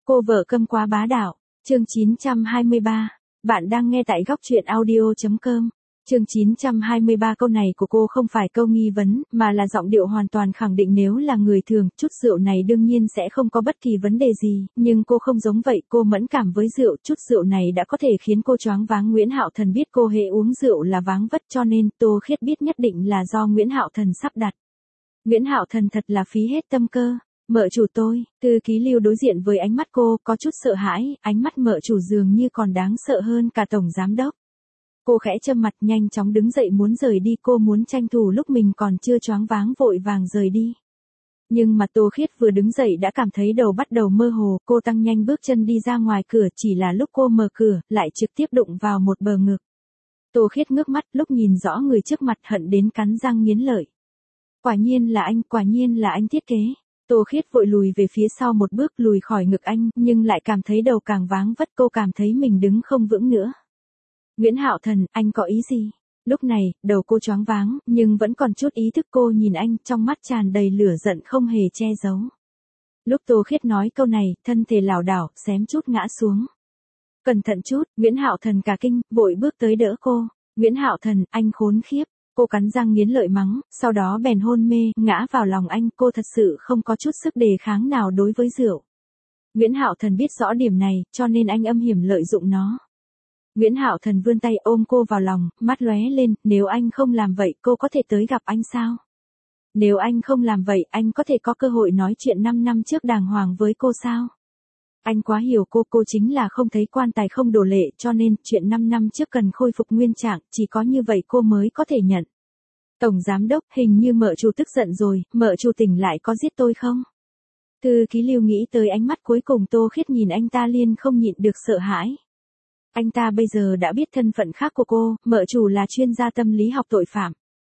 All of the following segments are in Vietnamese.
Cô vợ câm quá bá đạo. Chương 923. Bạn đang nghe tại góc truyện audio.com. Chương 923 câu này của cô không phải câu nghi vấn, mà là giọng điệu hoàn toàn khẳng định nếu là người thường, chút rượu này đương nhiên sẽ không có bất kỳ vấn đề gì, nhưng cô không giống vậy, cô mẫn cảm với rượu, chút rượu này đã có thể khiến cô choáng váng. Nguyễn Hạo Thần biết cô hễ uống rượu là váng vất cho nên Tô Khiết biết nhất định là do Nguyễn Hạo Thần sắp đặt. Nguyễn Hạo Thần thật là phí hết tâm cơ. Mợ chủ tôi, Thư Ký Lưu đối diện với ánh mắt cô, có chút sợ hãi, ánh mắt mợ chủ dường như còn đáng sợ hơn cả tổng giám đốc. Cô khẽ châm mặt nhanh chóng đứng dậy muốn rời đi, cô muốn tranh thủ lúc mình còn chưa choáng váng vội vàng rời đi. Nhưng mà Tô Khiết vừa đứng dậy đã cảm thấy đầu bắt đầu mơ hồ, cô tăng nhanh bước chân đi ra ngoài cửa, chỉ là lúc cô mở cửa, lại trực tiếp đụng vào một bờ ngực. Tô Khiết ngước mắt, lúc nhìn rõ người trước mặt hận đến cắn răng nghiến lợi. Quả nhiên là anh thiết kế. Tô Khiết vội lùi về phía sau một bước, lùi khỏi ngực anh, nhưng lại cảm thấy đầu càng váng vất, cô cảm thấy mình đứng không vững nữa. Nguyễn Hạo Thần, anh có ý gì? Lúc này, đầu cô choáng váng, nhưng vẫn còn chút ý thức. Cô nhìn anh, trong mắt tràn đầy lửa giận không hề che giấu. Lúc Tô Khiết nói câu này, thân thể lảo đảo, xém chút ngã xuống. Cẩn thận chút, Nguyễn Hạo Thần cả kinh, vội bước tới đỡ cô. Nguyễn Hạo Thần, anh khốn khiếp. Cô cắn răng nghiến lợi mắng, sau đó bèn hôn mê, ngã vào lòng anh. Cô thật sự không có chút sức đề kháng nào đối với rượu. Nguyễn Hạo Thần biết rõ điểm này, cho nên anh âm hiểm lợi dụng nó. Nguyễn Hạo Thần vươn tay ôm cô vào lòng, mắt lóe lên, nếu anh không làm vậy, cô có thể tới gặp anh sao? Nếu anh không làm vậy, anh có thể có cơ hội nói chuyện 5 năm trước đàng hoàng với cô sao? Anh quá hiểu cô chính là không thấy quan tài không đổ lệ, cho nên chuyện 5 năm trước cần khôi phục nguyên trạng, chỉ có như vậy cô mới có thể nhận. Tổng giám đốc, hình như mợ chủ tức giận rồi, mợ chủ tỉnh lại có giết tôi không? Thư Ký Lưu nghĩ tới ánh mắt cuối cùng Tô Khiết nhìn anh ta liền không nhịn được sợ hãi. Anh ta bây giờ đã biết thân phận khác của cô, mợ chủ là chuyên gia tâm lý học tội phạm.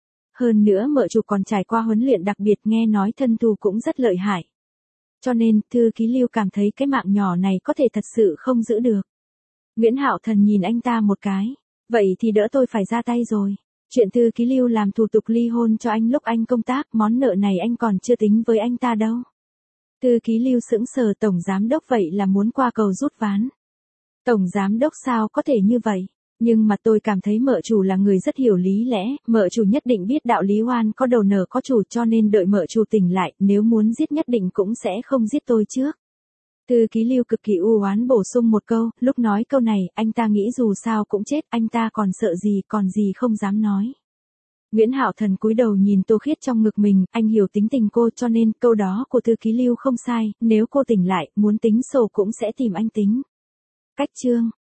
Hơn nữa mợ chủ còn trải qua huấn luyện đặc biệt, nghe nói thân thù cũng rất lợi hại. Cho nên, Thư Ký Lưu cảm thấy cái mạng nhỏ này có thể thật sự không giữ được. Nguyễn Hạo Thần nhìn anh ta một cái. Vậy thì đỡ tôi phải ra tay rồi. Chuyện Thư Ký Lưu làm thủ tục ly hôn cho anh lúc anh công tác, món nợ này anh còn chưa tính với anh ta đâu. Thư Ký Lưu sững sờ, tổng giám đốc vậy là muốn qua cầu rút ván. Tổng giám đốc sao có thể như vậy? Nhưng mà tôi cảm thấy mợ chủ là người rất hiểu lý lẽ, mợ chủ nhất định biết đạo lý oan có đầu nợ có chủ, cho nên đợi mợ chủ tỉnh lại, nếu muốn giết nhất định cũng sẽ không giết tôi trước. Thư Ký Lưu cực kỳ u oán bổ sung một câu, lúc nói câu này, anh ta nghĩ dù sao cũng chết, anh ta còn sợ gì, còn gì không dám nói. Nguyễn Hạo Thần cúi đầu nhìn Tô Khiết trong ngực mình, anh hiểu tính tình cô, cho nên câu đó của Thư Ký Lưu không sai, nếu cô tỉnh lại, muốn tính sổ cũng sẽ tìm anh tính. Cách chương